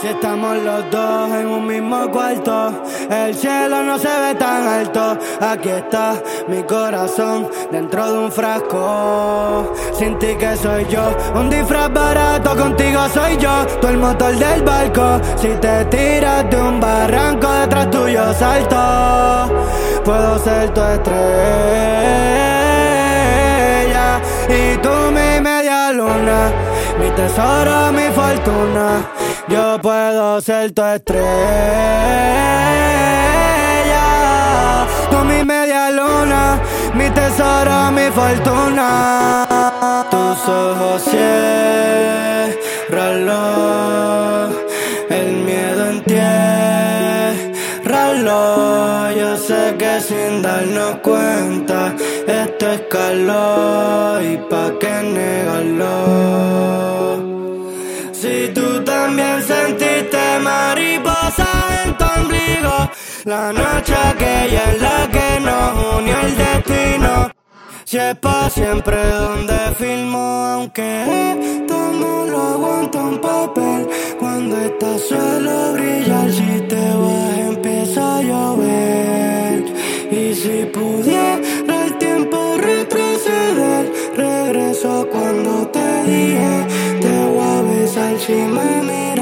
Si estamos los dos en un mismo cuarto, el cielo no se ve tan alto. Aquí está mi corazón dentro de un frasco. Sin ti que soy yo, un disfraz barato, contigo soy yo. Tú el motor del barco, si te tiras de un barranco, detrás tuyo salto. Puedo ser tu estrella y tú mi media luna, mi tesoro, mi fortuna. Yo puedo ser tu estrella, tú mi media luna, mi tesoro, mi fortuna. Tus ojos ciérralos, el miedo entiérralo. Yo sé que sin darnos cuenta esto escaló, y pa' qué negarlo. Si tú también sentiste mariposa en tu ombligo, la noche aquella en la que nos unió el destino. Si es pa' siempre donde filmo, aunque esto no lo aguanta un papel. Cuando estás solo brillar, si te vas empieza a llover. Y si pudiera el tiempo retroceder, regreso cuando te dije te voy a besar si me miras.